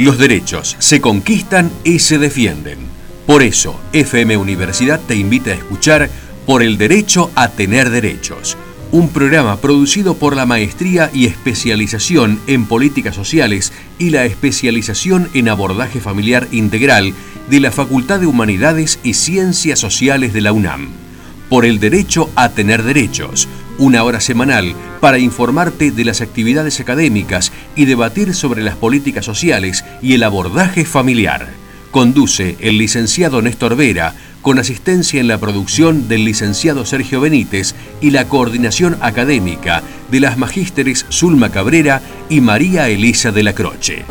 Los derechos se conquistan y se defienden. Por eso, FM Universidad te invita a escuchar Por el Derecho a Tener Derechos, un programa producido por la Maestría y Especialización en Políticas Sociales y la Especialización en Abordaje Familiar Integral de la Facultad de Humanidades y Ciencias Sociales de la UNAM. Por el Derecho a Tener Derechos, una hora semanal para informarte de las actividades académicas y debatir sobre las políticas sociales y el abordaje familiar. Conduce el licenciado Néstor Vera, con asistencia en la producción del licenciado Sergio Benítez y la coordinación académica de las magísteres Zulma Cabrera y María Elisa de la Croce.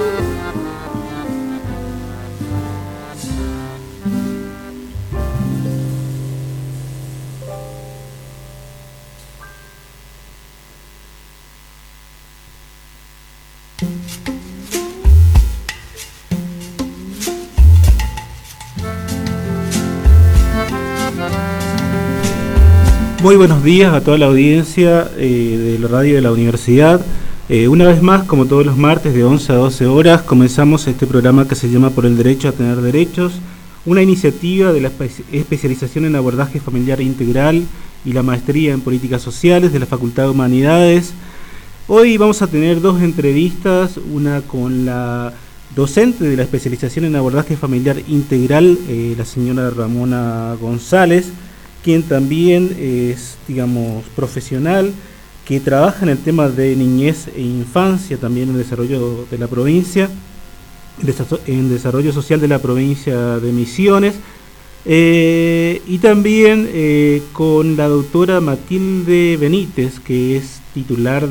Muy buenos días a toda la audiencia de la radio de la universidad. Una vez más, como todos los martes de 11 a 12 horas, comenzamos este programa que se llama Por el Derecho a Tener Derechos, una iniciativa de la especialización en abordaje familiar integral y la maestría en políticas sociales de la Facultad de Humanidades. Hoy vamos a tener dos entrevistas, una con la docente de la especialización en abordaje familiar integral, la señora Ramona González, quien también es, profesional, que trabaja en el tema de niñez e infancia, también en el desarrollo de la provincia, en desarrollo social de la provincia de Misiones, y también con la doctora Matilde Benítez, que es titular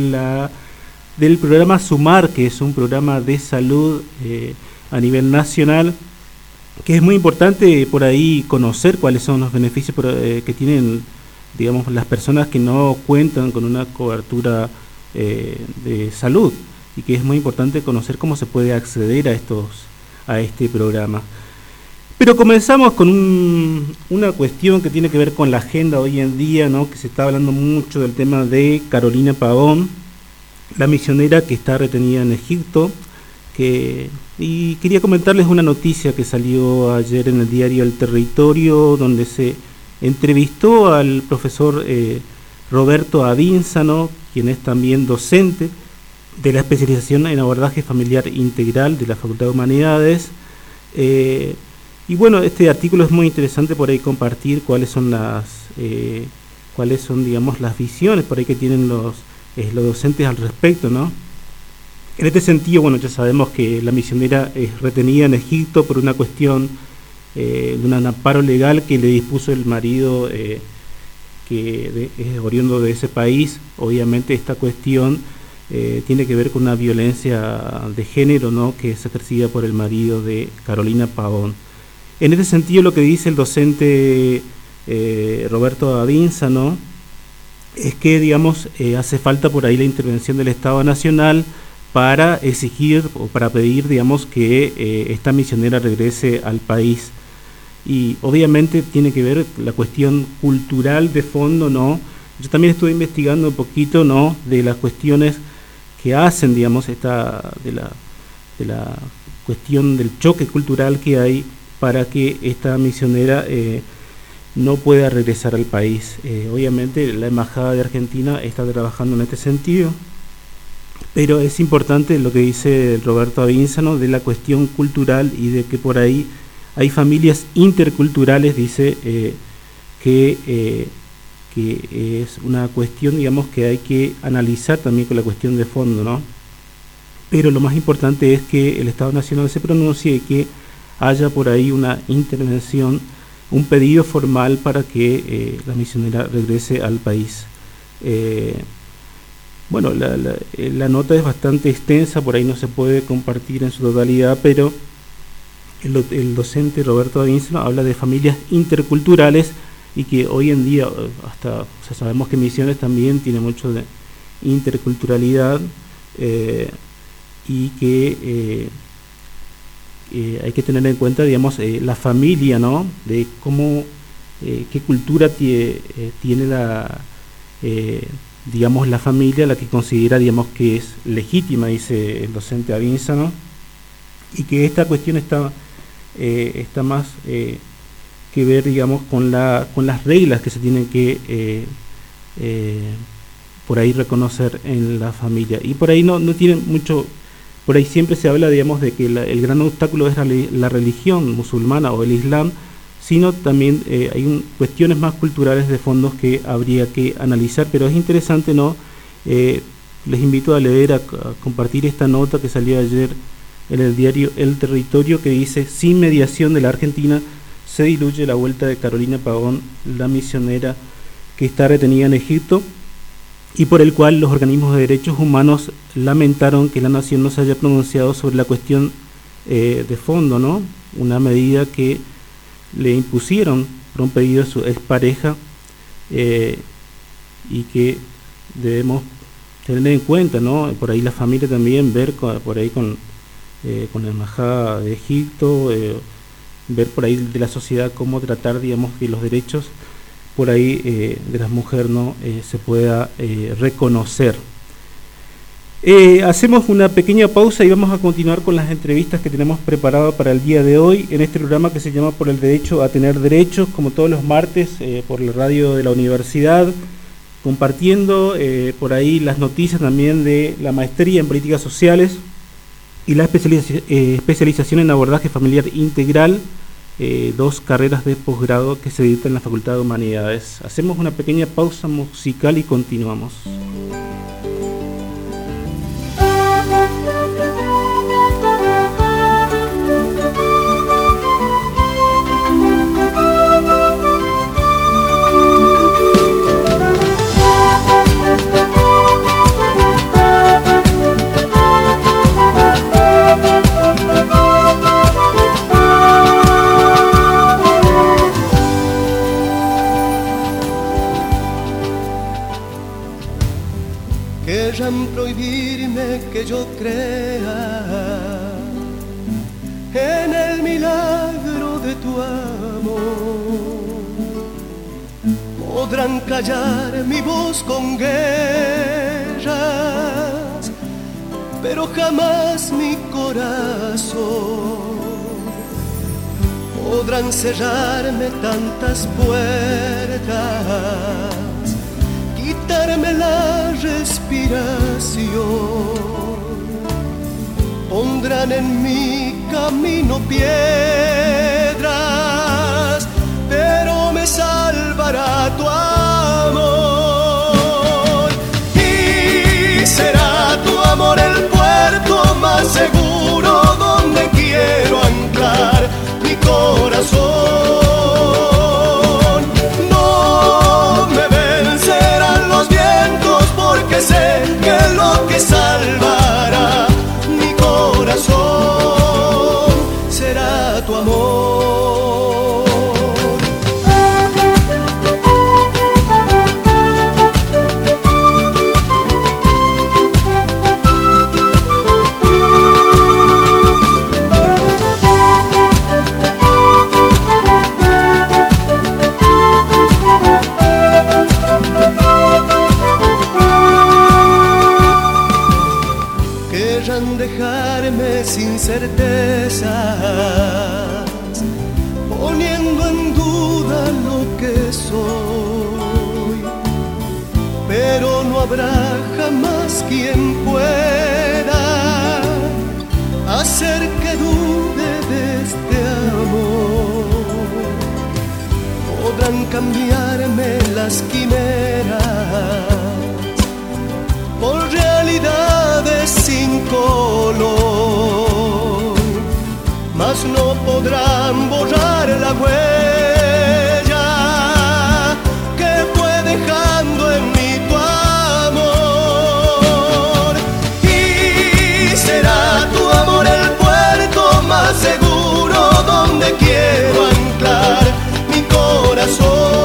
del programa SUMAR, que es un programa de salud a nivel nacional, que es muy importante por ahí conocer cuáles son los beneficios que tienen, las personas que no cuentan con una cobertura de salud, y que es muy importante conocer cómo se puede acceder a este programa. Pero comenzamos con una cuestión que tiene que ver con la agenda hoy en día, ¿no? Que se está hablando mucho del tema de Carolina Pavón, la misionera que está retenida en Egipto, y quería comentarles una noticia que salió ayer en el diario El Territorio, donde se entrevistó al profesor Roberto Avínzano, quien es también docente de la especialización en abordaje familiar integral de la Facultad de Humanidades. Y bueno, este artículo es muy interesante por ahí compartir cuáles son las visiones por ahí que tienen los docentes al respecto, ¿no? En este sentido, ya sabemos que la misionera es retenida en Egipto por una cuestión de un amparo legal que le dispuso el marido que es oriundo de ese país. Obviamente esta cuestión tiene que ver con una violencia de género, ¿no?, que es ejercida por el marido de Carolina Pavón. En este sentido, lo que dice el docente Roberto Avínzano es que, hace falta por ahí la intervención del Estado Nacional para exigir o para pedir, que esta misionera regrese al país. Y obviamente tiene que ver la cuestión cultural de fondo, ¿no? Yo también estuve investigando un poquito, ¿no?, de las cuestiones que hacen, de la cuestión del choque cultural que hay para que esta misionera no pueda regresar al país. Obviamente la Embajada de Argentina está trabajando en este sentido, pero es importante lo que dice Roberto Avínzano de la cuestión cultural y de que por ahí hay familias interculturales, dice, que es una cuestión, que hay que analizar también con la cuestión de fondo, ¿no? Pero lo más importante es que el Estado Nacional se pronuncie y que haya por ahí una intervención, un pedido formal para que la misionera regrese al país. La nota es bastante extensa, por ahí no se puede compartir en su totalidad, pero el docente Roberto Avínzano habla de familias interculturales y que hoy en día sabemos que Misiones también tiene mucho de interculturalidad, y que hay que tener en cuenta, la familia, ¿no?, de cómo, qué cultura tiene la la familia, la que considera, que es legítima, dice el docente Avínzano, y que esta cuestión está más que ver, digamos, con las reglas que se tienen que por ahí reconocer en la familia. Y por ahí no tienen mucho, por ahí siempre se habla, digamos, de que el gran obstáculo es la religión musulmana o el Islam, sino también hay cuestiones más culturales de fondos que habría que analizar, pero es interesante, ¿no? Les invito a leer, a compartir esta nota que salió ayer en el diario El Territorio, que dice: sin mediación de la Argentina se diluye la vuelta de Carolina Pavón, la misionera que está retenida en Egipto, y por el cual los organismos de derechos humanos lamentaron que la nación no se haya pronunciado sobre la cuestión de fondo, ¿no? Una medida que le impusieron por un pedido de su expareja y que debemos tener en cuenta, ¿no? Por ahí la familia también, ver por ahí con la embajada de Egipto, ver por ahí de la sociedad cómo tratar, digamos, que los derechos por ahí de las mujeres no se pueda reconocer. Hacemos una pequeña pausa y vamos a continuar con las entrevistas que tenemos preparadas para el día de hoy en este programa que se llama Por el Derecho a Tener Derechos, como todos los martes por la radio de la universidad, compartiendo por ahí las noticias también de la maestría en políticas sociales y la especialización en abordaje familiar integral, 2 carreras de posgrado que se dictan en la Facultad de Humanidades. Hacemos una pequeña pausa musical y continuamos. Querrán prohibirme que yo crea en el milagro de tu amor. Podrán callar mi voz con guerras, pero jamás mi corazón. Podrán cerrarme tantas puertas, quitarme la respiración, pondrán en mi camino piedras, pero me salvará tu amor. Y será tu amor el puerto más seguro donde quiero anclar mi corazón. Sé que lo que salvará mi corazón será tu amor. Dejarme sin certezas, poniendo en duda lo que soy, pero no habrá jamás quien pueda hacer que dude de este amor. Podrán cambiarme las quimeras por realidades sin color, mas no podrán borrar la huella que fue dejando en mí tu amor. Y será tu amor el puerto más seguro donde quiero anclar mi corazón.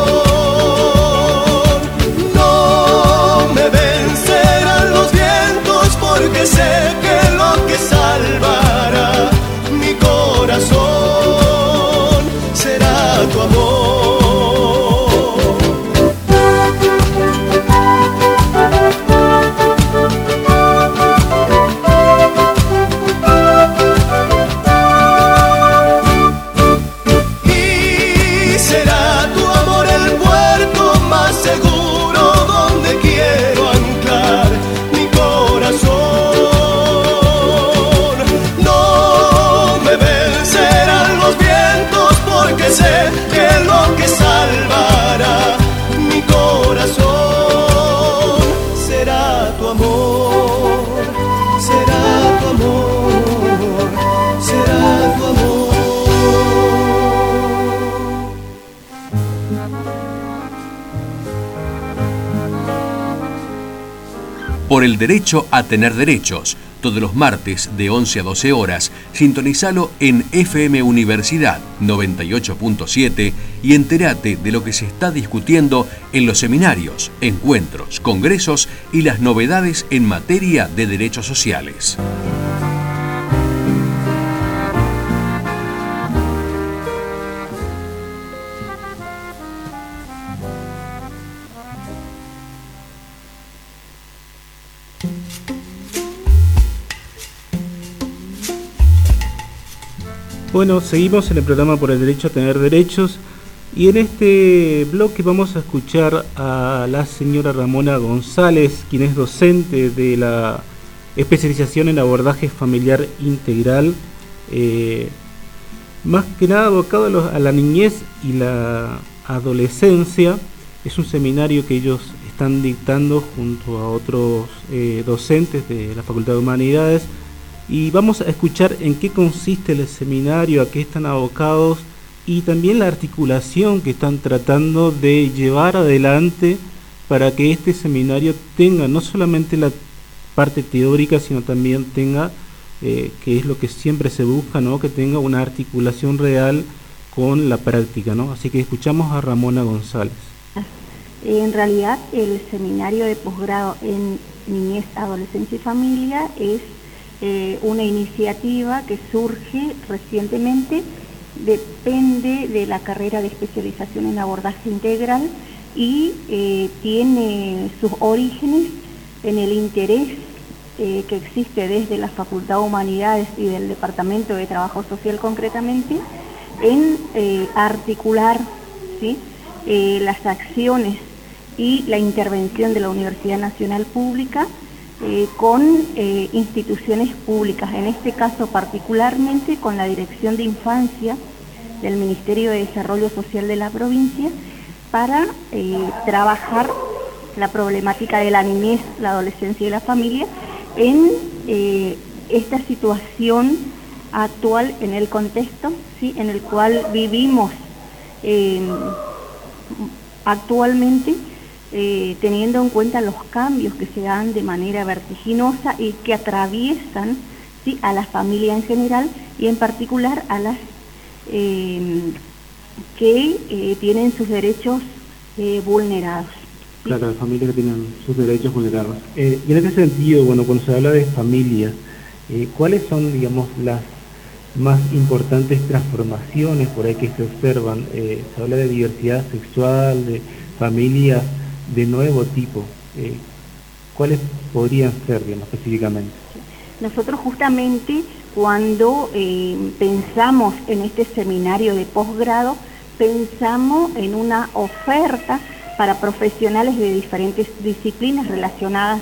Porque sé que lo que salvará mi corazón será Por el derecho a tener derechos, todos los martes de 11 a 12 horas, sintonizalo en FM Universidad 98.7 y entérate de lo que se está discutiendo en los seminarios, encuentros, congresos y las novedades en materia de derechos sociales. Bueno, seguimos en el programa Por el Derecho a Tener Derechos y en este bloque vamos a escuchar a la señora Ramona González, quien es docente de la especialización en abordaje familiar integral, más que nada abocado a la niñez y la adolescencia. Es un seminario que ellos están dictando junto a otros docentes de la Facultad de Humanidades. Y vamos a escuchar en qué consiste el seminario, a qué están abocados y también la articulación que están tratando de llevar adelante para que este seminario tenga no solamente la parte teórica, sino también tenga, que es lo que siempre se busca, ¿no?, que tenga una articulación real con la práctica, ¿no? Así que escuchamos a Ramona González. En realidad, el seminario de posgrado en niñez, adolescencia y familia es una iniciativa que surge recientemente, depende de la carrera de especialización en abordaje integral y tiene sus orígenes en el interés que existe desde la Facultad de Humanidades y del Departamento de Trabajo Social concretamente en articular, ¿sí?, las acciones y la intervención de la Universidad Nacional Pública con instituciones públicas, en este caso particularmente con la Dirección de Infancia del Ministerio de Desarrollo Social de la provincia, para trabajar la problemática de la niñez, la adolescencia y la familia en esta situación actual, en el contexto, ¿sí?, en el cual vivimos actualmente, teniendo en cuenta los cambios que se dan de manera vertiginosa y que atraviesan, ¿sí?, a la familia en general y en particular a las que tienen sus derechos vulnerados. ¿Sí? Claro, las familias que tienen sus derechos vulnerados. Y en este sentido, bueno, cuando se habla de familias, ¿cuáles son, digamos, las más importantes transformaciones por ahí que se observan? Se habla de diversidad sexual, de familias de nuevo tipo. ¿Cuáles podrían ser, digamos, específicamente? Nosotros justamente cuando pensamos en este seminario de posgrado, pensamos en una oferta para profesionales de diferentes disciplinas relacionadas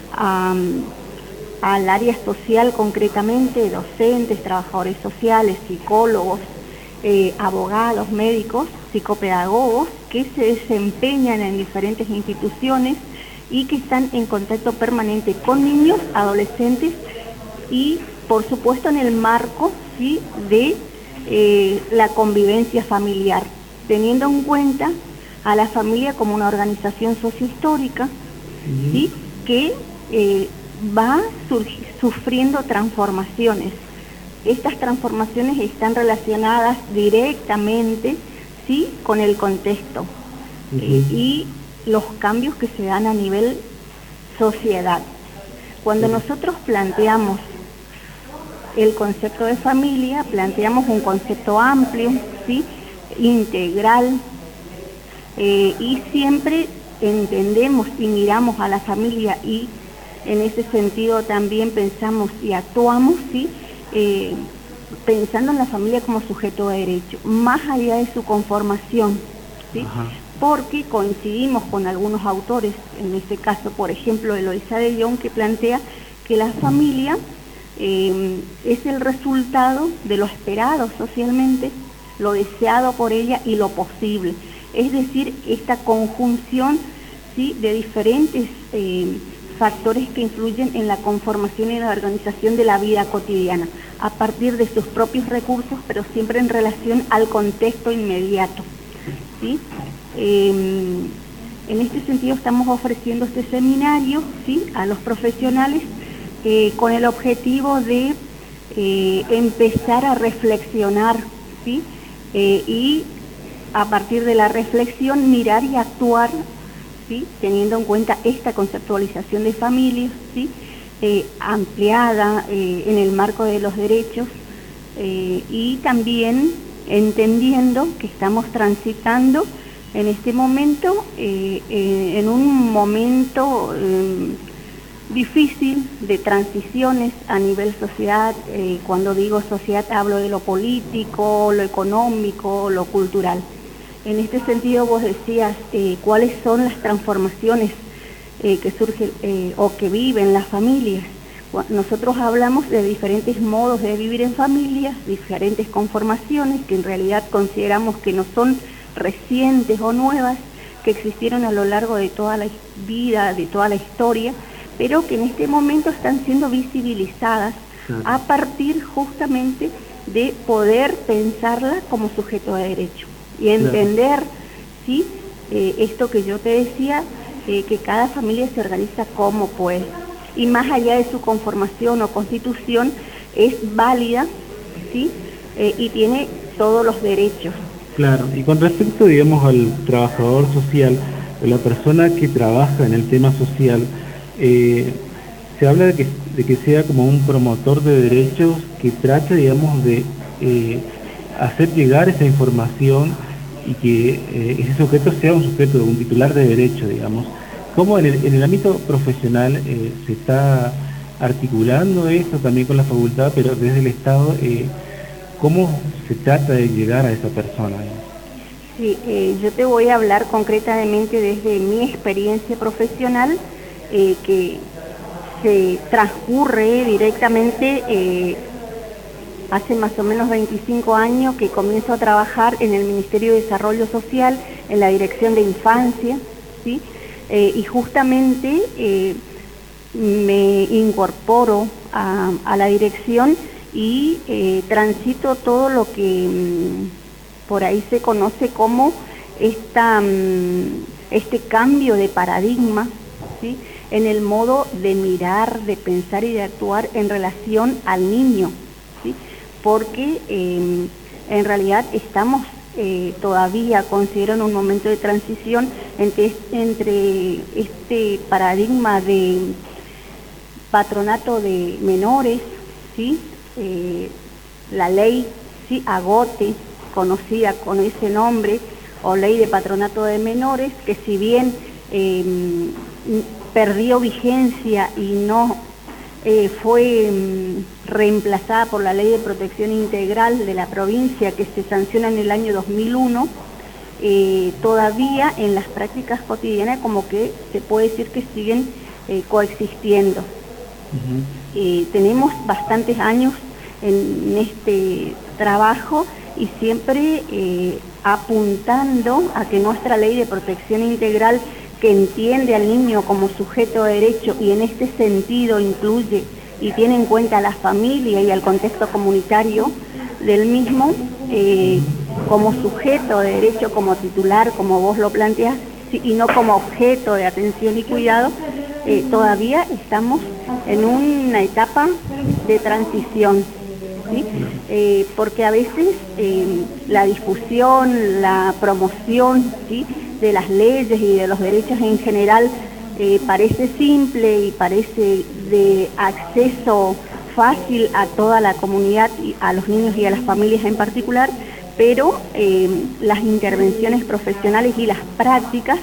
al área social, concretamente docentes, trabajadores sociales, psicólogos, abogados, médicos, psicopedagogos, que se desempeñan en diferentes instituciones y que están en contacto permanente con niños, adolescentes y, por supuesto, en el marco, ¿sí?, de la convivencia familiar, teniendo en cuenta a la familia como una organización sociohistórica, ¿sí?, que va sufriendo transformaciones. Estas transformaciones están relacionadas directamente, ¿sí?, con el contexto y los cambios que se dan a nivel sociedad. Cuando nosotros planteamos el concepto de familia, planteamos un concepto amplio, ¿sí?, integral, y siempre entendemos y miramos a la familia y en ese sentido también pensamos y actuamos, ¿sí?, pensando en la familia como sujeto de derecho, más allá de su conformación, ¿sí? Porque coincidimos con algunos autores, en este caso, por ejemplo, Eloisa de Jong, que plantea que la familia es el resultado de lo esperado socialmente, lo deseado por ella y lo posible. Es decir, esta conjunción, ¿sí?, de diferentes factores que influyen en la conformación y la organización de la vida cotidiana, a partir de sus propios recursos, pero siempre en relación al contexto inmediato. ¿sí? En este sentido estamos ofreciendo este seminario, ¿sí?, a los profesionales con el objetivo de empezar a reflexionar, ¿sí?, y a partir de la reflexión mirar y actuar, ¿sí?, teniendo en cuenta esta conceptualización de familia, ¿sí?, ampliada en el marco de los derechos, y también entendiendo que estamos transitando en este momento en un momento difícil de transiciones a nivel sociedad. Cuando digo sociedad hablo de lo político, lo económico, lo cultural. En este sentido vos decías cuáles son las transformaciones que surgen o que viven las familias. Nosotros hablamos de diferentes modos de vivir en familias, diferentes conformaciones que en realidad consideramos que no son recientes o nuevas, que existieron a lo largo de toda la vida, de toda la historia, pero que en este momento están siendo visibilizadas a partir justamente de poder pensarla como sujeto de derecho y entender, ¿sí?, esto que yo te decía, que cada familia se organiza como puede, y más allá de su conformación o constitución es válida, ¿sí?, y tiene todos los derechos. Claro, y con respecto, digamos, al trabajador social, a la persona que trabaja en el tema social, se habla de que sea como un promotor de derechos que trate, digamos, de hacer llegar esa información y que ese sujeto sea un sujeto, un titular de derecho, digamos. ¿Cómo en el ámbito profesional se está articulando esto también con la facultad, pero desde el Estado, cómo se trata de llegar a esa persona? Sí, yo te voy a hablar concretamente desde mi experiencia profesional, que se transcurre directamente hace más o menos 25 años que comienzo a trabajar en el Ministerio de Desarrollo Social, en la Dirección de Infancia, ¿sí? Y justamente me incorporo a la dirección y transito todo lo que por ahí se conoce como este cambio de paradigma, ¿sí?, en el modo de mirar, de pensar y de actuar en relación al niño, ¿sí?, porque en realidad estamos todavía, considero, en un momento de transición entre este paradigma de patronato de menores, ¿sí?, la ley, ¿sí?, Agote, conocida con ese nombre, o ley de patronato de menores, que si bien perdió vigencia y no fue reemplazada por la Ley de Protección Integral de la provincia, que se sanciona en el año 2001, todavía en las prácticas cotidianas como que se puede decir que siguen coexistiendo. Tenemos bastantes años en este trabajo y siempre apuntando a que nuestra Ley de Protección Integral, que entiende al niño como sujeto de derecho y en este sentido incluye y tiene en cuenta a la familia y al contexto comunitario del mismo, como sujeto de derecho, como titular, como vos lo planteás, y no como objeto de atención y cuidado, todavía estamos en una etapa de transición, ¿sí? Porque a veces la difusión, la promoción, ¿sí?, de las leyes y de los derechos en general parece simple y parece de acceso fácil a toda la comunidad, y a los niños y a las familias en particular, pero las intervenciones profesionales y las prácticas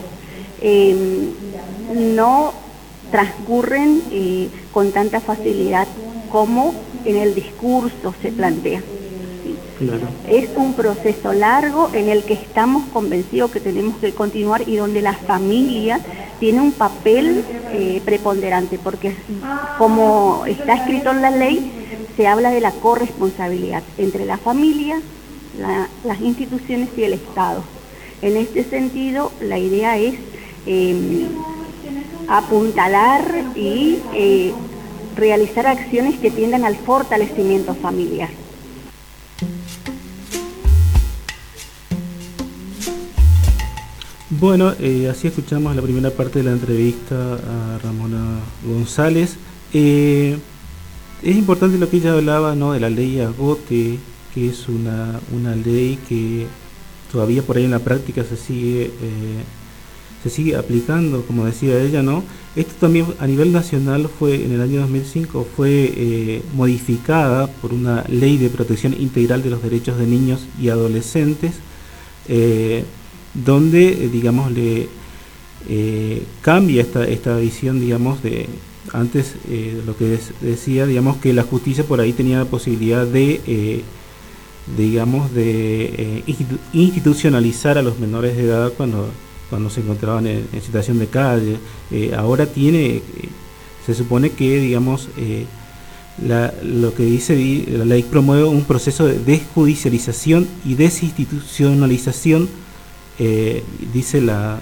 no transcurren con tanta facilidad como en el discurso se plantea. Claro. Es un proceso largo en el que estamos convencidos que tenemos que continuar y donde la familia tiene un papel preponderante, porque como está escrito en la ley, se habla de la corresponsabilidad entre la familia, las instituciones y el Estado. En este sentido, la idea es apuntalar y realizar acciones que tiendan al fortalecimiento familiar. Bueno, así escuchamos la primera parte de la entrevista a Ramona González. Es importante lo que ella hablaba, ¿no?, de la ley Agote, que es una ley que todavía por ahí en la práctica se sigue aplicando, como decía ella, ¿no? Esto también a nivel nacional en el año 2005 fue modificada por una ley de protección integral de los derechos de niños y adolescentes, donde, digamos, cambia esta visión, digamos, de antes lo que decía, digamos, que la justicia por ahí tenía la posibilidad de, digamos, de institucionalizar a los menores de edad cuando se encontraban en situación de calle. Ahora se supone que, digamos, lo que dice la ley promueve un proceso de desjudicialización y desinstitucionalización, dice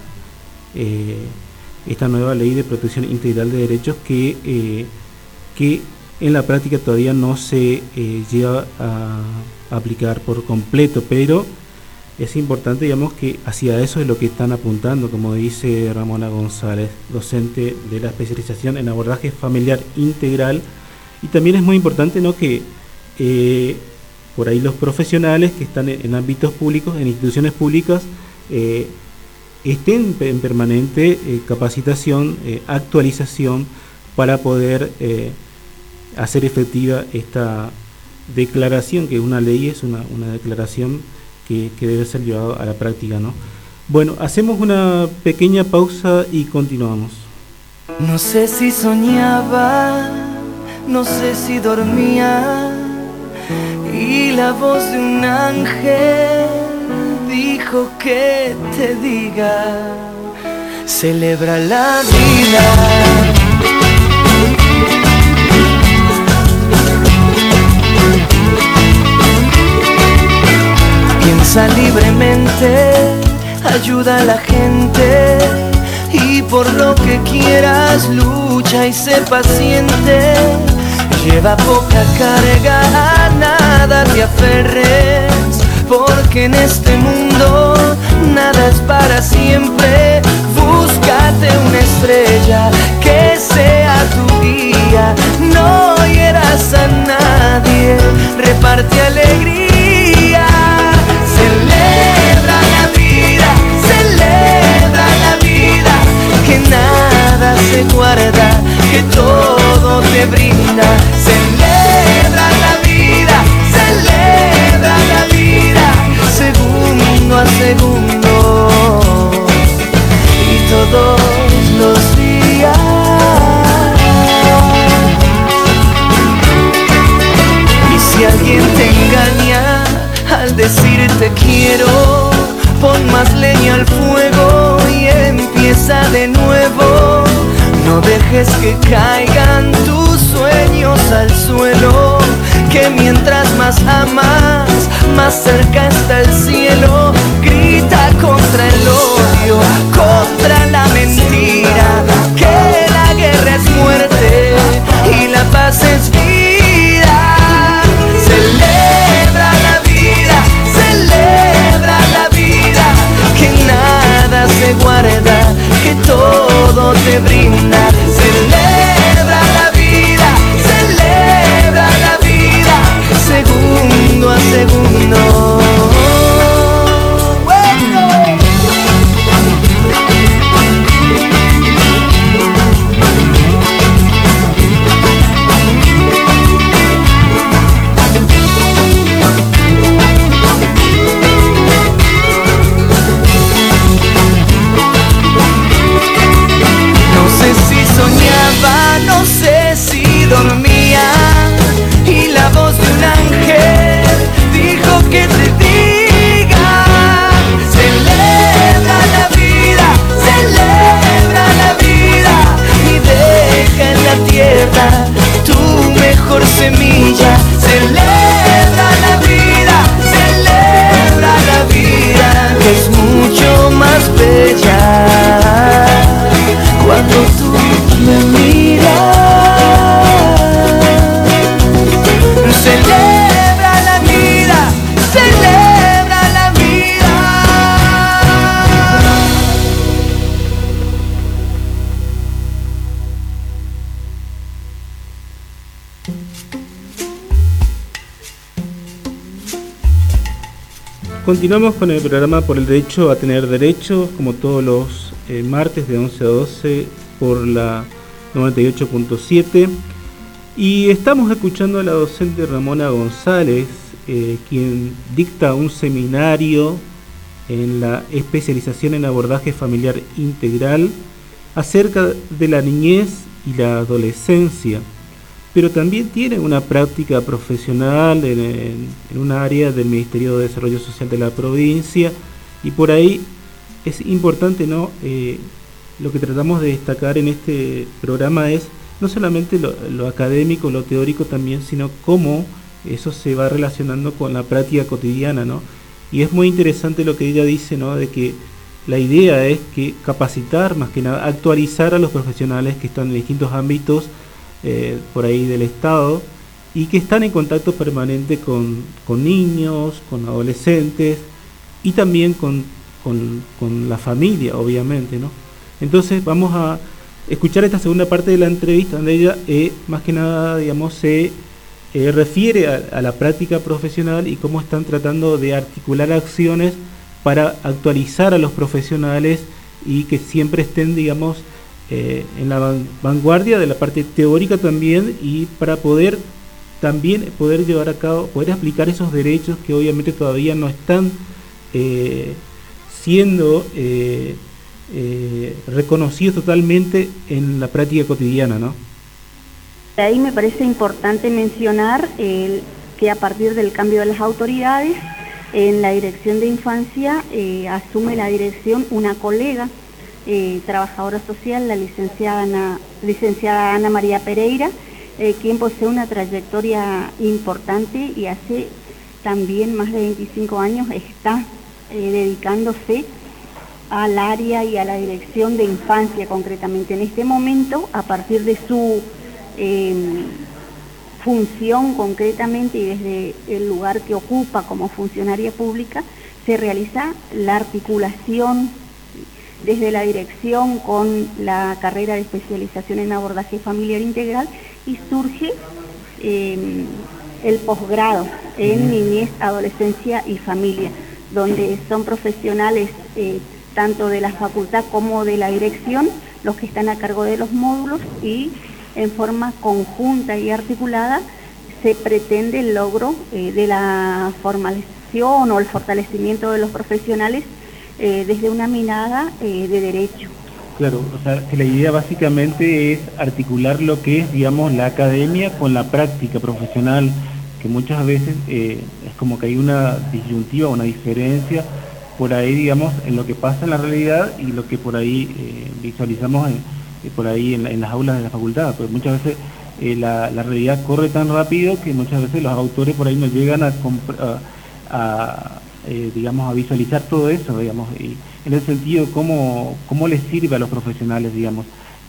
esta nueva ley de protección integral de derechos que en la práctica todavía no se llega a aplicar por completo, pero es importante, digamos, que hacia eso es lo que están apuntando, como dice Ramona González, docente de la especialización en abordaje familiar integral. Y también es muy importante, ¿no?, que por ahí los profesionales que están en ámbitos públicos, en instituciones públicas, estén en permanente capacitación, actualización, para poder hacer efectiva esta declaración, que una ley es una declaración que debe ser llevado a la práctica, ¿no? Bueno, hacemos una pequeña pausa y continuamos. No sé si soñaba, no sé si dormía, y la voz de un ángel dijo que te diga: celebra la vida. Piensa libremente, ayuda a la gente, y por lo que quieras lucha y sé paciente. Lleva poca carga, a nada te aferres, porque en este mundo nada es para siempre. Búscate una estrella que sea tu guía, no hieras a nadie, reparte alegría. Celebra la vida, que nada se guarda, que todo te brinda. Celebra la vida, segundo a segundo, y todos los días. Y si alguien te engaña al decirte quiero, pon más leña al fuego y empieza de nuevo. No dejes que caigan tus sueños al suelo, que mientras más amas, más cerca está el cielo. Grita contra el odio, contra la mentira, que la guerra es muerte y la paz es vida. Celebra la vida, que nada se guarda, que todo te brinda. Celebra la vida, segundo a segundo. No sé si Continuamos con el programa Por el Derecho a Tener Derechos, como todos los martes de 11 a 12 por la 98.7. Y estamos escuchando a la docente Ramona González, quien dicta un seminario en la especialización en abordaje familiar integral acerca de la niñez y la adolescencia, pero también tiene una práctica profesional en una área del Ministerio de Desarrollo Social de la provincia, y por ahí es importante, ¿no? Lo que tratamos de destacar en este programa es no solamente lo académico, lo teórico también, sino cómo eso se va relacionando con la práctica cotidiana, ¿no? Y es muy interesante lo que ella dice, ¿no? De que la idea es que capacitar, más que nada, actualizar a los profesionales que están en distintos ámbitos por ahí del Estado y que están en contacto permanente con niños, con adolescentes y también con la familia, obviamente, ¿no? Entonces vamos a escuchar esta segunda parte de la entrevista donde ella más que nada, digamos, se refiere a la práctica profesional y cómo están tratando de articular acciones para actualizar a los profesionales y que siempre estén, digamos, en la vanguardia de la parte teórica también, y para poder llevar a cabo, poder aplicar esos derechos que obviamente todavía no están siendo reconocidos totalmente en la práctica cotidiana, ¿no? Ahí me parece importante mencionar que a partir del cambio de las autoridades en la Dirección de Infancia asume la dirección una colega, trabajadora social, la licenciada Ana María Pereira, quien posee una trayectoria importante y hace también más de 25 años está dedicándose al área y a la Dirección de Infancia concretamente. En este momento, a partir de su función concretamente y desde el lugar que ocupa como funcionaria pública, se realiza la articulación desde la dirección con la carrera de especialización en abordaje familiar integral y surge el posgrado en niñez, adolescencia y familia, donde son profesionales tanto de la facultad como de la dirección los que están a cargo de los módulos, y en forma conjunta y articulada se pretende el logro de la formalización o el fortalecimiento de los profesionales desde una mirada de derecho. Claro, o sea, que la idea básicamente es articular lo que es, digamos, la academia con la práctica profesional, que muchas veces es como que hay una disyuntiva, una diferencia por ahí, digamos, en lo que pasa en la realidad y lo que por ahí visualizamos por ahí en las aulas de la facultad, pues muchas veces la realidad corre tan rápido que muchas veces los autores por ahí no llegan digamos, a visualizar todo eso, digamos, y en ese sentido, ¿cómo les sirve a los profesionales, digamos?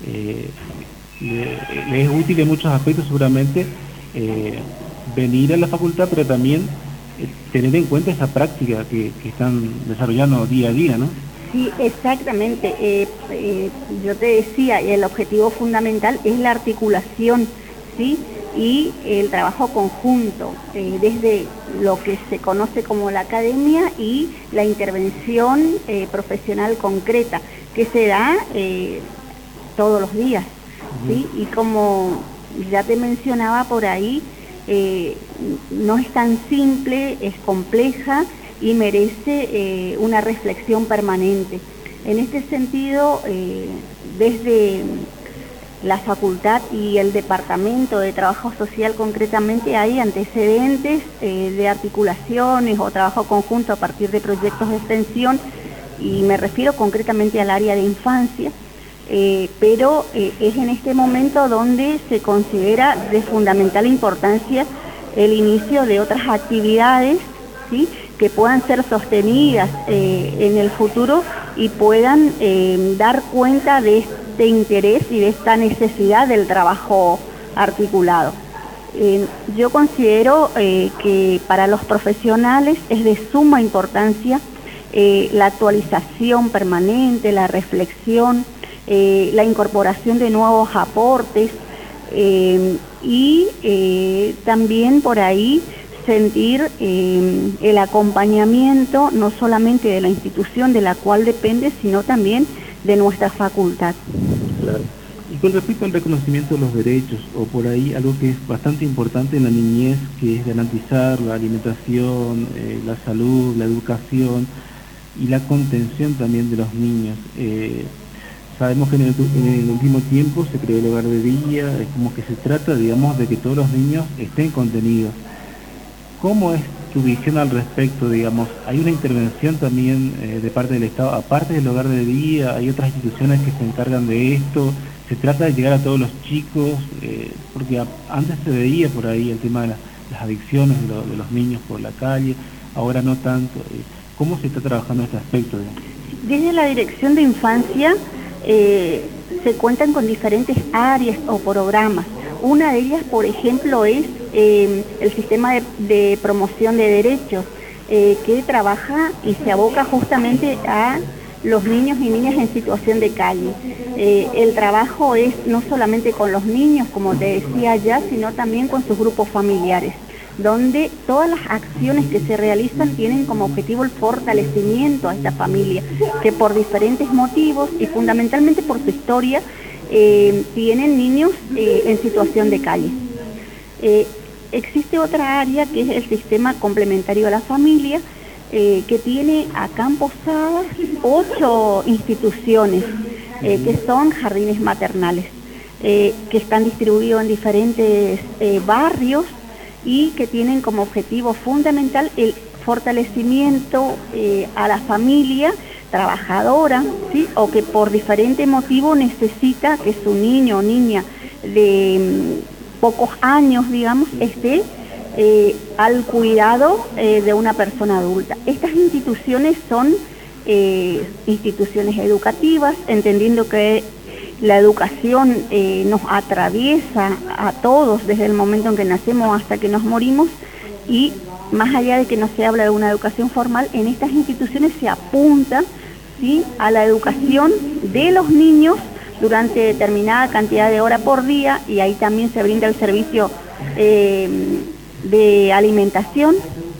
Les es útil en muchos aspectos seguramente venir a la facultad, pero también tener en cuenta esa práctica que están desarrollando día a día, ¿no? Sí, exactamente. Yo te decía, el objetivo fundamental es la articulación, ¿sí? Y el trabajo conjunto, desde lo que se conoce como la academia y la intervención profesional concreta, que se da todos los días, ¿sí? Y como ya te mencionaba por ahí, no es tan simple, es compleja y merece una reflexión permanente. En este sentido, desde la facultad y el Departamento de Trabajo Social concretamente hay antecedentes de articulaciones o trabajo conjunto a partir de proyectos de extensión, y me refiero concretamente al área de infancia, pero es en este momento donde se considera de fundamental importancia el inicio de otras actividades, ¿sí?, que puedan ser sostenidas en el futuro y puedan dar cuenta de este interés y de esta necesidad del trabajo articulado. Yo considero que para los profesionales es de suma importancia la actualización permanente, la reflexión, la incorporación de nuevos aportes y también por ahí sentir el acompañamiento no solamente de la institución de la cual depende, sino también de nuestra facultad. Claro. Y con respecto al reconocimiento de los derechos, o por ahí algo que es bastante importante en la niñez, que es garantizar la alimentación, la salud, la educación y la contención también de los niños. Sabemos que en el último tiempo se creó el hogar de día, es como que se trata, digamos, de que todos los niños estén contenidos. ¿Cómo es tu visión al respecto, digamos? ¿Hay una intervención también de parte del Estado, aparte del hogar de día? ¿Hay otras instituciones que se encargan de esto? ¿Se trata de llegar a todos los chicos? Porque antes se veía por ahí el tema de las adicciones de los niños por la calle, ahora no tanto. ¿Cómo se está trabajando este aspecto? Desde la Dirección de Infancia se cuentan con diferentes áreas o programas. Una de ellas, por ejemplo, es el sistema de promoción de derechos, que trabaja y se aboca justamente a los niños y niñas en situación de calle. El trabajo es no solamente con los niños, como te decía ya, sino también con sus grupos familiares, donde todas las acciones que se realizan tienen como objetivo el fortalecimiento a esta familia, que por diferentes motivos y fundamentalmente por su historia, tienen niños en situación de calle. Existe otra área que es el sistema complementario a la familia, que tiene acá en Posadas 8 instituciones, que son jardines maternales, que están distribuidos en diferentes barrios y que tienen como objetivo fundamental el fortalecimiento a la familia trabajadora, ¿sí? O que por diferente motivo necesita que su niño o niña de pocos años, digamos, esté al cuidado de una persona adulta. Estas instituciones son instituciones educativas, entendiendo que la educación nos atraviesa a todos desde el momento en que nacemos hasta que nos morimos, y más allá de que no se habla de una educación formal, en estas instituciones se apunta, ¿sí?, a la educación de los niños durante determinada cantidad de horas por día, y ahí también se brinda el servicio de alimentación,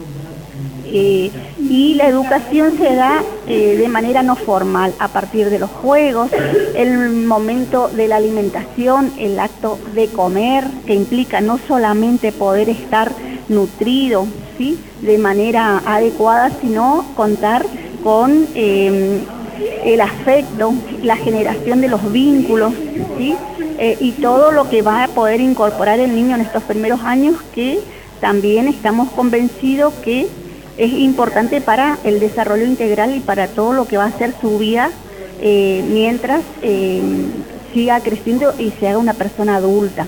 y la educación se da de manera no formal, a partir de los juegos, el momento de la alimentación, el acto de comer, que implica no solamente poder estar nutrido, ¿sí?, de manera adecuada, sino contar con el afecto, la generación de los vínculos, ¿sí?, y todo lo que va a poder incorporar el niño en estos primeros años, que también estamos convencidos que es importante para el desarrollo integral y para todo lo que va a ser su vida mientras siga creciendo y se haga una persona adulta.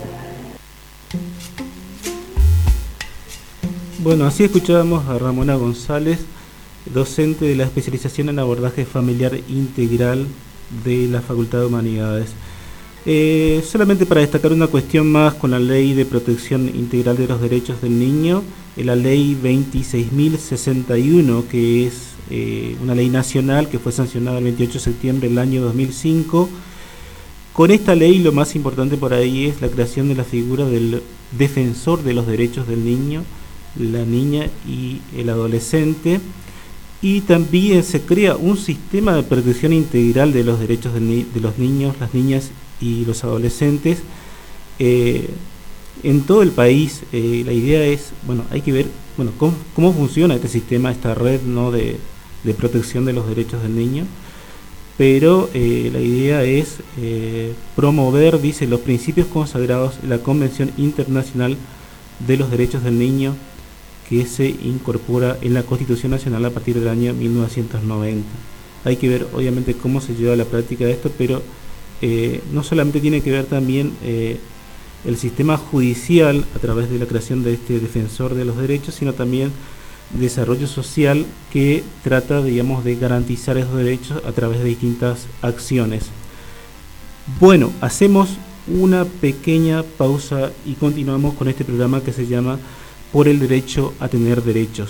Bueno, así escuchábamos a Ramona González, docente de la especialización en abordaje familiar integral de la Facultad de Humanidades. Solamente para destacar una cuestión más con la Ley de Protección Integral de los Derechos del Niño, la Ley 26.061, que es una ley nacional que fue sancionada el 28 de septiembre del año 2005. Con esta ley lo más importante por ahí es la creación de la figura del defensor de los derechos del niño, la niña y el adolescente, y también se crea un sistema de protección integral de los derechos de los niños, las niñas y los adolescentes en todo el país. La idea es, hay que ver cómo funciona este sistema, esta red, ¿no?, de protección de los derechos del niño, pero la idea es promover, dice, los principios consagrados en la Convención Internacional de los Derechos del Niño, que se incorpora en la Constitución Nacional a partir del año 1990. Hay que ver, obviamente, cómo se lleva a la práctica de esto, pero no solamente tiene que ver también el sistema judicial a través de la creación de este defensor de los derechos, sino también desarrollo social que trata, digamos, de garantizar esos derechos a través de distintas acciones. Bueno, hacemos una pequeña pausa y continuamos con este programa que se llama Por el Derecho a Tener Derechos.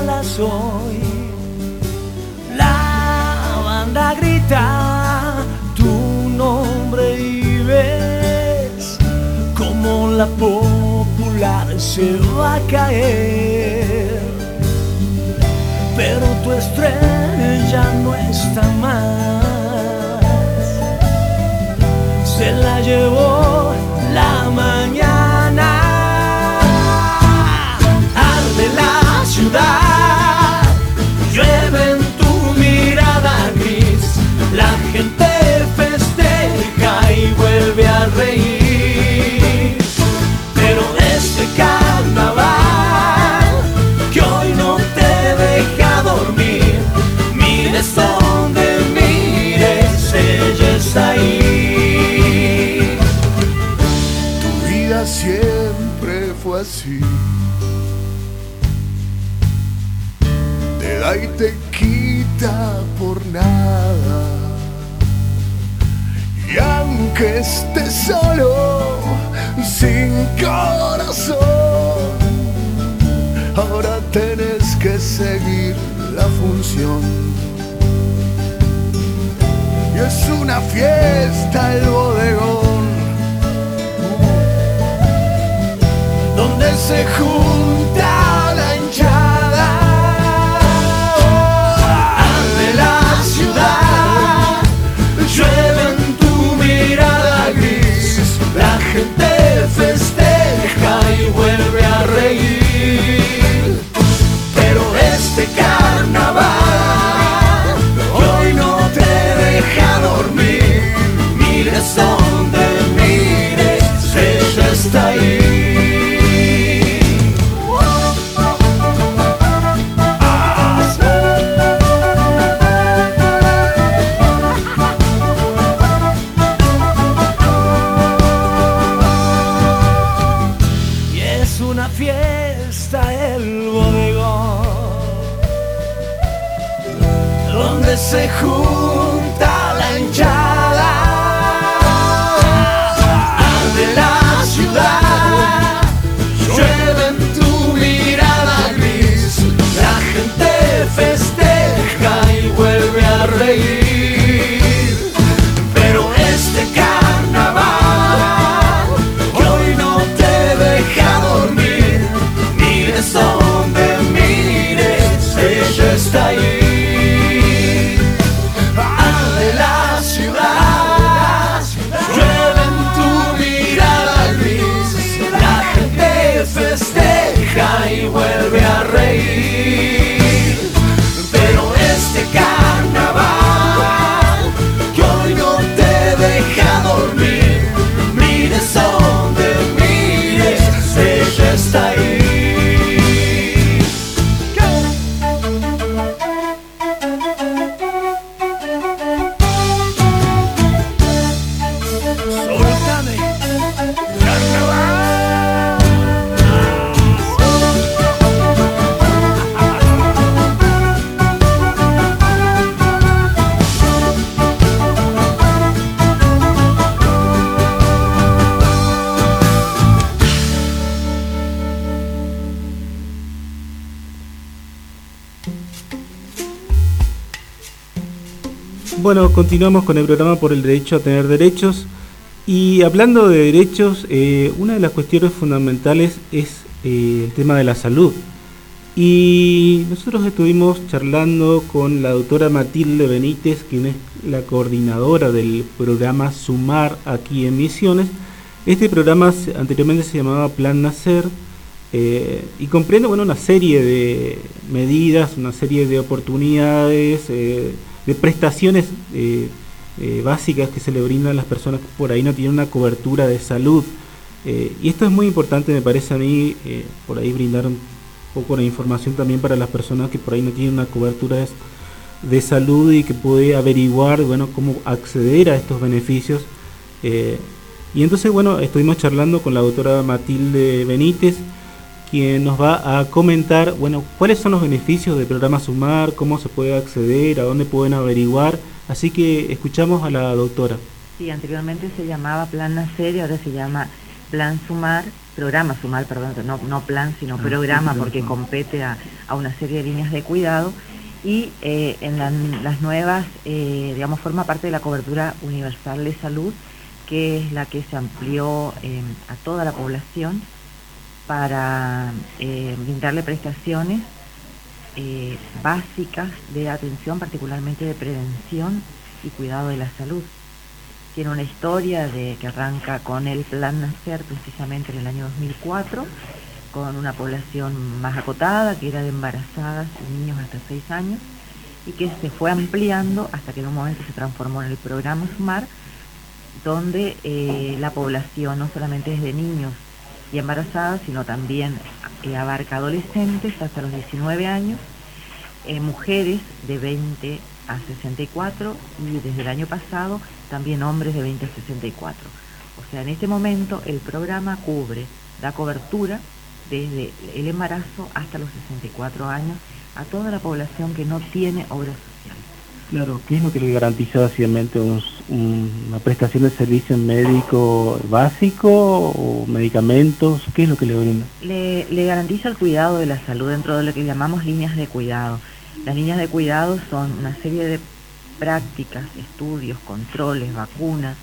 salas hoy. La banda grita tu nombre y ves como la popular se va a caer. Pero tu estrella no está más, se la llevó la mañana. Arde la ciudad, llueve en tu mirada gris, la gente festeja y vuelve a reír. Pero este carnaval que hoy no te deja dormir, mires donde mires, ella está ahí. Tu vida siempre fue así, te da y te quita por nada. Y aunque estés solo, sin corazón, ahora tenés que seguir la función. Y es una fiesta el bodegón, donde se junta la hinchada. Ande la ciudad, llueve en tu mirada gris, la gente festeja y vuelve a reír. Pero este carnaval hoy no te deja dormir, mires donde mires, ella está ahí. Y es una fiesta el bodegón, donde se junta la hinchada. Arde la ciudad, llueve en tu mirada gris, la gente festeja y vuelve a reír. Pero este carnaval que hoy no te deja dormir, mires donde mires, ella está ahí. Arde la ciudad, llueve en tu mirada gris, la gente festeja y vuelve a reír. Pero este carnaval que hoy no te deja dormir, mires donde mires, ella está ahí. Soltame, carnaval. Bueno, continuamos con el programa por el derecho a tener derechos. Y hablando de derechos, una de las cuestiones fundamentales es el tema de la salud. Y nosotros estuvimos charlando con la doctora Matilde Benítez, quien es la coordinadora del programa Sumar aquí en Misiones. Este programa anteriormente se llamaba Plan Nacer, y comprende una serie de medidas, una serie de oportunidades, de prestaciones básicas que se le brindan a las personas que por ahí no tienen una cobertura de salud. Y esto es muy importante, me parece a mí, por ahí brindar un poco de información también para las personas que por ahí no tienen una cobertura de salud y que puede averiguar cómo acceder a estos beneficios. Y entonces estuvimos charlando con la doctora Matilde Benítez, quien nos va a comentar cuáles son los beneficios del programa Sumar, cómo se puede acceder, a dónde pueden averiguar. Así que escuchamos a la doctora. Sí, anteriormente se llamaba Plan Nacer y ahora se llama Plan Sumar, programa Sumar, perdón, no plan, sino programa, porque compete a a una serie de líneas de cuidado y en las nuevas, forma parte de la cobertura universal de salud, que es la que se amplió a toda la población para brindarle prestaciones básicas de atención, particularmente de prevención y cuidado de la salud. Tiene una historia que arranca con el Plan Nacer precisamente en el año 2004, con una población más acotada, que era de embarazadas y niños hasta 6 años, y que se fue ampliando hasta que en un momento se transformó en el programa SUMAR, donde la población no solamente es de niños y embarazadas, sino también abarca adolescentes hasta los 19 años, mujeres de 20 a 64 y desde el año pasado también hombres de 20 a 64. O sea, en este momento el programa da cobertura desde el embarazo hasta los 64 años a toda la población que no tiene obra social. Claro, ¿qué es lo que le garantiza básicamente una prestación de servicio médico básico o medicamentos? ¿Qué es lo que le brinda? Le garantiza el cuidado de la salud dentro de lo que llamamos líneas de cuidado. Las líneas de cuidado son una serie de prácticas, estudios, controles, vacunas,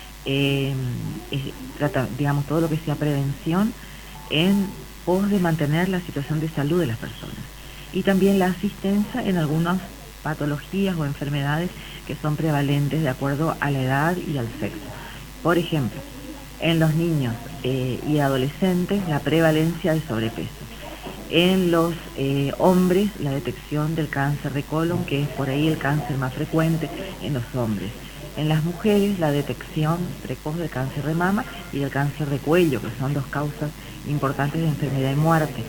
digamos todo lo que sea prevención en pos de mantener la situación de salud de las personas. Y también la asistencia en algunas patologías o enfermedades que son prevalentes de acuerdo a la edad y al sexo. Por ejemplo, en los niños y adolescentes la prevalencia de sobrepeso. En los hombres la detección del cáncer de colon, que es por ahí el cáncer más frecuente en los hombres. En las mujeres la detección precoz del cáncer de mama y del cáncer de cuello, que son 2 causas importantes de enfermedad y muerte.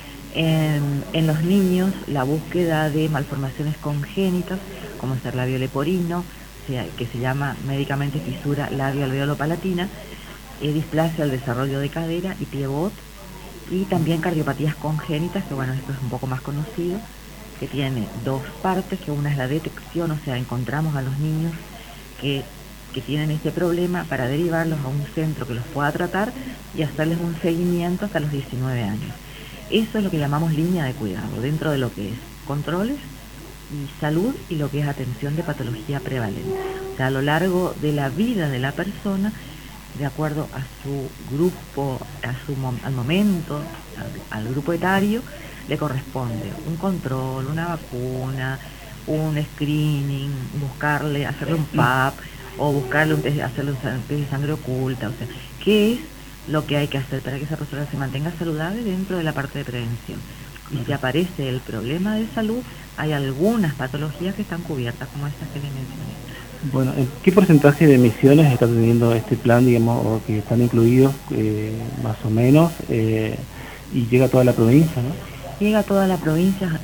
En los niños la búsqueda de malformaciones congénitas, como es el labio leporino, que se llama médicamente fisura labio-alveolo-palatina, displasia al desarrollo de cadera y pie-bot, y también cardiopatías congénitas, que bueno, esto es un poco más conocido, que tiene 2 partes, que una es la detección, o sea, encontramos a los niños que tienen este problema para derivarlos a un centro que los pueda tratar y hacerles un seguimiento hasta los 19 años. Eso es lo que llamamos línea de cuidado, dentro de lo que es controles y salud y lo que es atención de patología prevalente. O sea, a lo largo de la vida de la persona, de acuerdo a su grupo, al momento, al grupo etario, le corresponde un control, una vacuna, un screening, hacerle un PAP o buscarle hacerle un test de sangre oculta. O sea, ¿qué es lo que hay que hacer para que esa persona se mantenga saludable dentro de la parte de prevención? Y si aparece el problema de salud, hay algunas patologías que están cubiertas, como estas que le mencioné. Bueno, ¿qué porcentaje de emisiones está teniendo este plan, digamos, o que están incluidos más o menos, y llega a toda la provincia, ¿no? Llega a toda la provincia.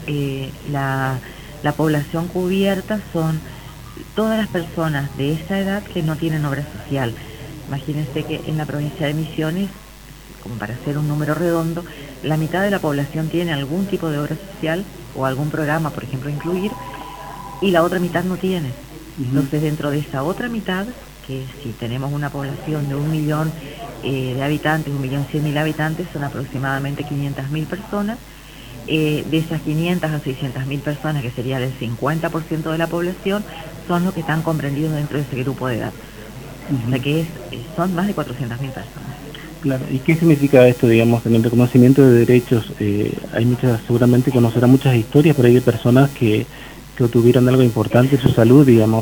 La población cubierta son todas las personas de esa edad que no tienen obra social. Imagínense que en la provincia de Misiones, como para hacer un número redondo, la mitad de la población tiene algún tipo de obra social o algún programa, por ejemplo, incluir, y la otra mitad no tiene. Entonces, dentro de esa otra mitad, que si tenemos una población de 1 millón de habitantes, 1.100.000 habitantes, son aproximadamente 500.000 personas. De esas 500 a 600.000 personas, que sería el 50% de la población, son los que están comprendidos dentro de ese grupo de edad. O sea que son más de 400.000 personas. Claro, ¿y qué significa esto, digamos, en el reconocimiento de derechos? Seguramente conocerá muchas historias por ahí de personas que obtuvieron algo importante en su salud, digamos.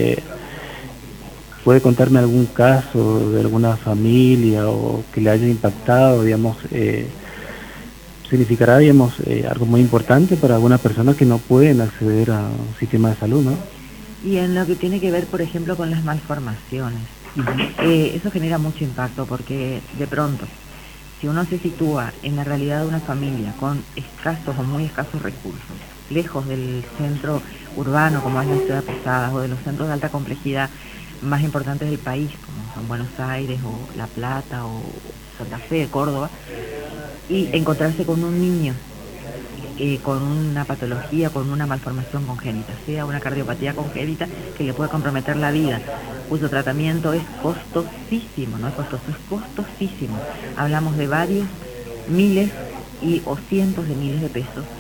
¿Puede contarme algún caso de alguna familia o que le haya impactado, digamos? Significará, digamos, algo muy importante para algunas personas que no pueden acceder a un sistema de salud, ¿no? Y en lo que tiene que ver, por ejemplo, con las malformaciones, eso genera mucho impacto, porque de pronto, si uno se sitúa en la realidad de una familia con escasos o muy escasos recursos, lejos del centro urbano como es la ciudad de Posadas, o de los centros de alta complejidad más importantes del país, como son Buenos Aires o La Plata o Santa Fe, Córdoba, y encontrarse con un niño con una patología, con una malformación congénita, sea una cardiopatía congénita que le puede comprometer la vida, cuyo tratamiento es costosísimo, no es costoso, es costosísimo. Hablamos de varios miles o cientos de miles de pesos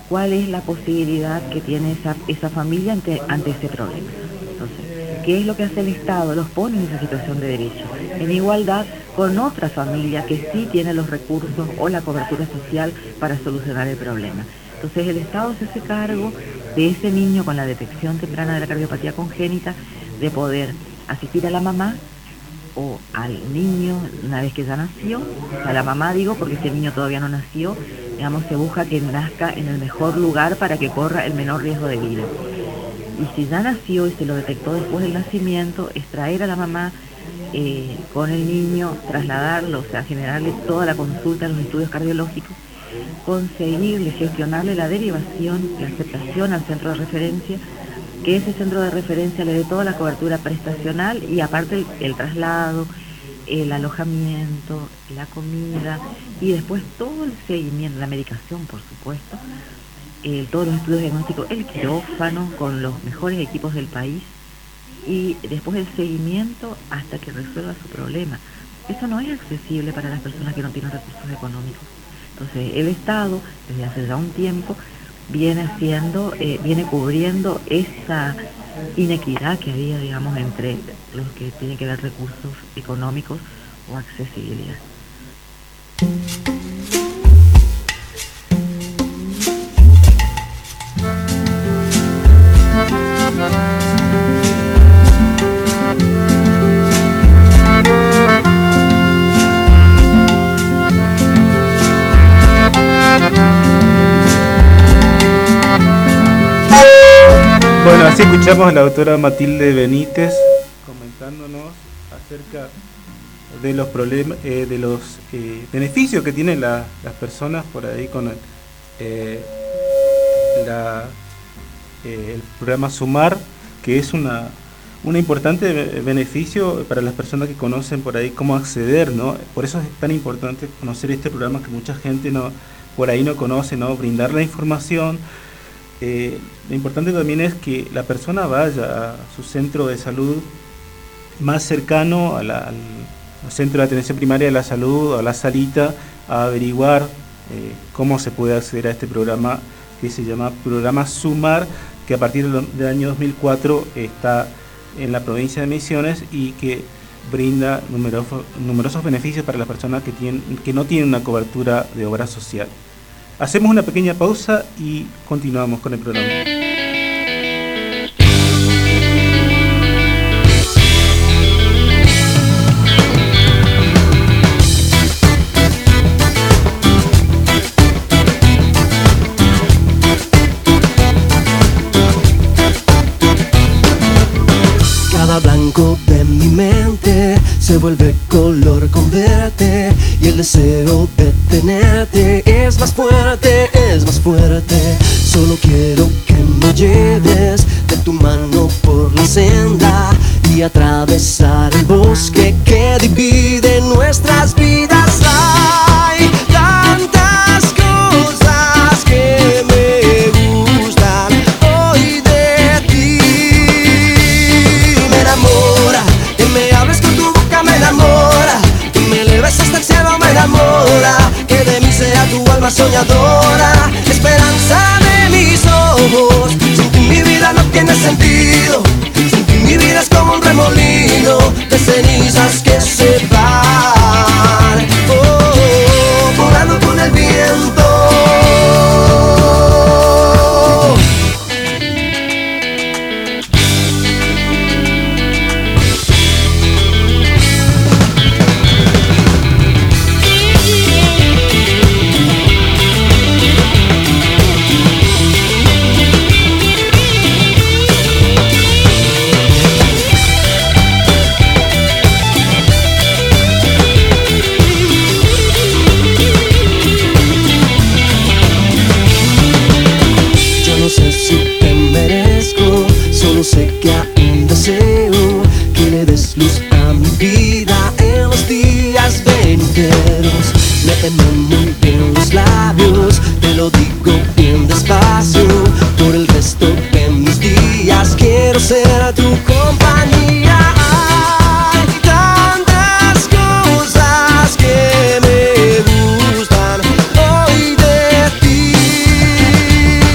cuál es la posibilidad que tiene esa familia ante ese problema. Entonces, ¿qué es lo que hace el Estado? Los pone en esa situación de derecho, en igualdad con otra familia que sí tiene los recursos o la cobertura social para solucionar el problema. Entonces el Estado se hace cargo de ese niño con la detección temprana de la cardiopatía congénita, de poder asistir a la mamá o al niño una vez que ya nació, a la mamá digo porque ese niño todavía no nació, digamos, se busca que nazca en el mejor lugar para que corra el menor riesgo de vida. Y si ya nació y se lo detectó después del nacimiento, extraer a la mamá con el niño, trasladarlo, o sea, generarle toda la consulta, los estudios cardiológicos, conseguirle, gestionarle la derivación, la aceptación al centro de referencia, que ese centro de referencia le dé toda la cobertura prestacional y aparte el traslado, el alojamiento, la comida y después todo el seguimiento, la medicación por supuesto, todos los estudios diagnósticos, el quirófano con los mejores equipos del país y después el seguimiento hasta que resuelva su problema. Eso no es accesible para las personas que no tienen recursos económicos. Entonces el Estado, desde hace ya un tiempo, viene cubriendo esa inequidad que había, digamos, entre los que tienen que ver recursos económicos o accesibilidad. Bueno, así escuchamos a la doctora Matilde Benítez comentándonos acerca de los problemas, de los beneficios que tienen las personas por ahí con el programa Sumar, que es una importante beneficio para las personas que conocen por ahí cómo acceder, ¿no? Por eso es tan importante conocer este programa que mucha gente por ahí no conoce, ¿no? Brindar la información. Lo importante también es que la persona vaya a su centro de salud más cercano al centro de atención primaria de la salud o a la salita a averiguar cómo se puede acceder a este programa que se llama Programa Sumar, que a partir del año 2004 está en la provincia de Misiones y que brinda numerosos beneficios para las personas que no tienen una cobertura de obra social. Hacemos una pequeña pausa y continuamos con el programa. Cada blanco de mi mente se vuelve color con verte y el deseo de tenerte es más fuerte, es más fuerte. Solo quiero que me lleves de tu mano por la senda y atravesar el bosque que divide nuestras vidas. Hay tantas cosas que me gustan hoy de ti. Me enamora que me hables con tu boca, me enamora que me eleves hasta el cielo, me enamora que de mí sea tu alma soñadora, esperanza de mis ojos. Sin ti mi vida no tiene sentido, sin ti mi vida es como un remolino de cenizas que se van, volando con el viento. Sé que aún deseo que le des luz a mi vida en los días venideros. Léeme muy bien los labios, te lo digo bien despacio. Por el resto de mis días quiero ser tu compañía. Hay tantas cosas que me gustan hoy de ti.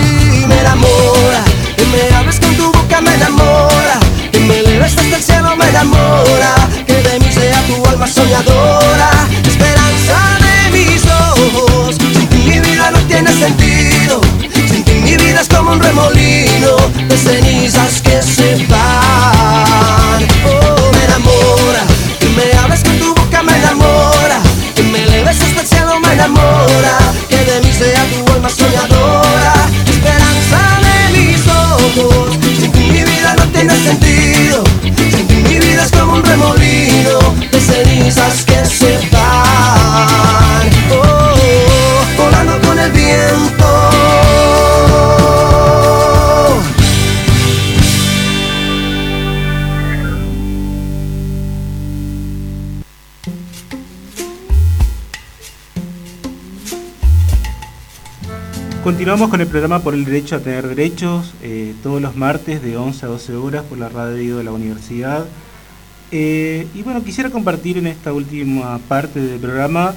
Continuamos con el programa Por el Derecho a Tener Derechos, todos los martes de 11 a 12 horas por la radio de la universidad. Y bueno, quisiera compartir en esta última parte del programa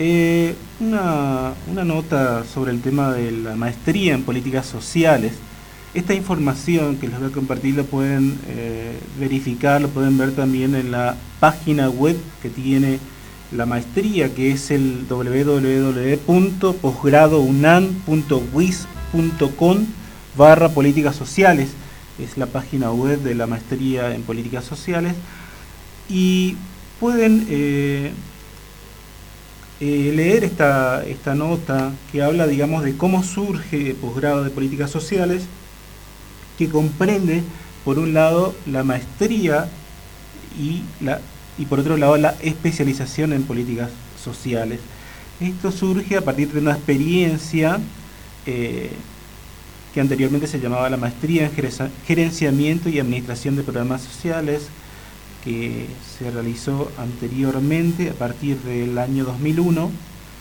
una nota sobre el tema de la maestría en políticas sociales. Esta información que les voy a compartir lo pueden verificar, lo pueden ver también en la página web que tiene la maestría, que es el www.posgradounam.wis.com/políticas sociales. Es la página web de la maestría en políticas sociales. Y pueden leer esta nota que habla, digamos, de cómo surge el posgrado de políticas sociales, que comprende, por un lado, la maestría y por otro lado la especialización en políticas sociales. Esto surge a partir de una experiencia que anteriormente se llamaba la maestría en gerenciamiento y administración de programas sociales, que se realizó anteriormente a partir del año 2001,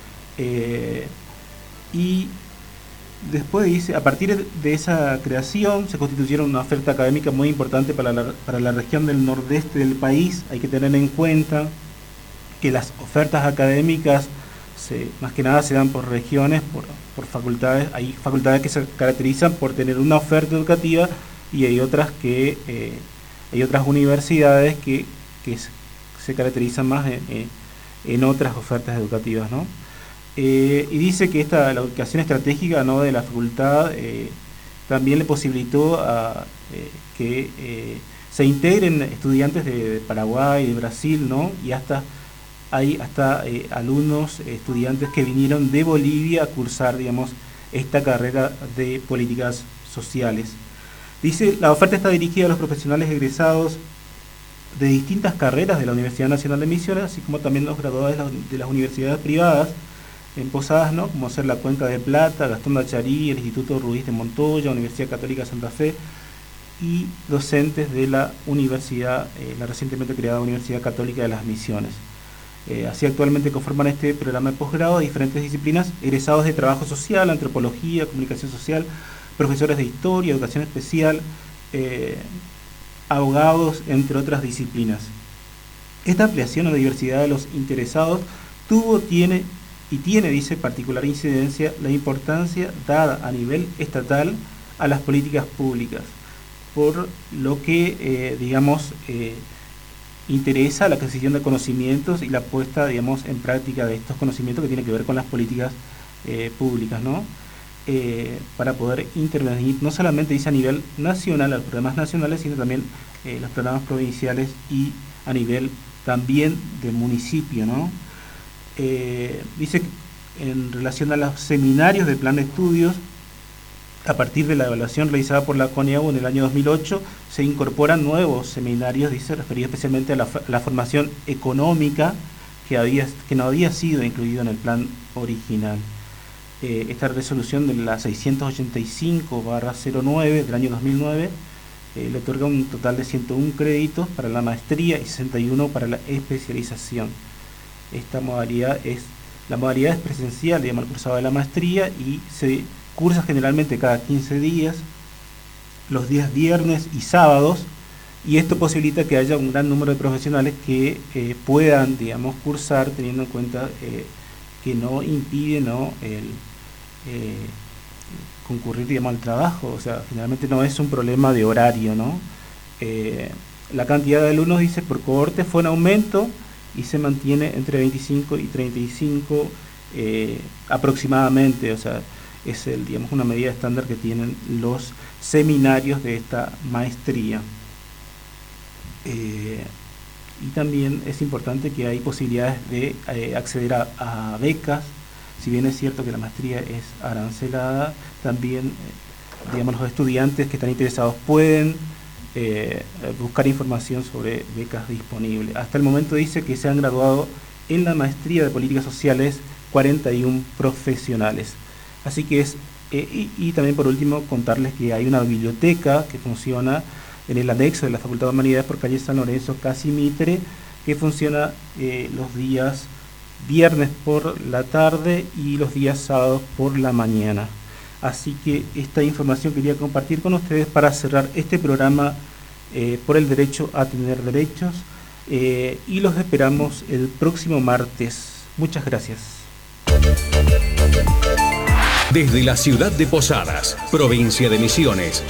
y después dice, a partir de esa creación se constituyeron una oferta académica muy importante para la región del nordeste del país. Hay que tener en cuenta que las ofertas académicas más que nada se dan por regiones, por facultades. Hay facultades que se caracterizan por tener una oferta educativa y hay otras hay otras universidades que se caracterizan más en otras ofertas educativas, ¿no? Y dice que la ubicación estratégica, ¿no?, de la facultad también le posibilitó que se integren estudiantes de Paraguay, de Brasil, ¿no? Y hay alumnos, estudiantes que vinieron de Bolivia a cursar, digamos, esta carrera de políticas sociales. Dice, la oferta está dirigida a los profesionales egresados de distintas carreras de la Universidad Nacional de Misiones, así como también los graduados de las universidades privadas en Posadas, ¿no?, como ser la Cuenca de Plata, Gastón de Acharí, el Instituto Ruiz de Montoya, Universidad Católica de Santa Fe, y docentes de la universidad, la recientemente creada Universidad Católica de las Misiones. Así actualmente conforman este programa de posgrado de diferentes disciplinas, egresados de trabajo social, antropología, comunicación social, profesores de historia, educación especial, abogados, entre otras disciplinas. Esta ampliación a la diversidad de los interesados tiene, dice, particular incidencia la importancia dada a nivel estatal a las políticas públicas, por lo que, interesa la adquisición de conocimientos y la puesta, digamos, en práctica de estos conocimientos que tienen que ver con las políticas públicas, ¿no? Para poder intervenir, no solamente, dice, a nivel nacional, a los programas nacionales, sino también los programas provinciales y a nivel también de municipio, ¿no? Dice que en relación a los seminarios del plan de estudios, a partir de la evaluación realizada por la CONEAU en el año 2008, se incorporan nuevos seminarios, dice, referidos especialmente a la formación económica que no había sido incluido en el plan original. Esta resolución de la 685/09 del año 2009 le otorga un total de 101 créditos para la maestría y 61 para la especialización. Esta modalidad es presencial, digamos, el cursado de la maestría, y se cursa generalmente cada 15 días, los días viernes y sábados, y esto posibilita que haya un gran número de profesionales que puedan, digamos, cursar, teniendo en cuenta que no impide, ¿no?, concurrir, digamos, al trabajo. O sea, generalmente no es un problema de horario, ¿no? La cantidad de alumnos, dice, por cohorte fue en aumento y se mantiene entre 25 y 35 aproximadamente. O sea, es digamos, una medida estándar que tienen los seminarios de esta maestría. Y también es importante que hay posibilidades de acceder a becas. Si bien es cierto que la maestría es arancelada, también digamos, los estudiantes que están interesados pueden buscar información sobre becas disponibles. Hasta el momento dice que se han graduado en la maestría de políticas sociales 41 profesionales. Así que y también por último contarles que hay una biblioteca que funciona en el anexo de la Facultad de Humanidades por calle San Lorenzo, casi Mitre, que funciona los días viernes por la tarde y los días sábados por la mañana. Así que esta información quería compartir con ustedes para cerrar este programa por el derecho a tener derechos, y los esperamos el próximo martes. Muchas gracias. Desde la ciudad de Posadas, provincia de Misiones,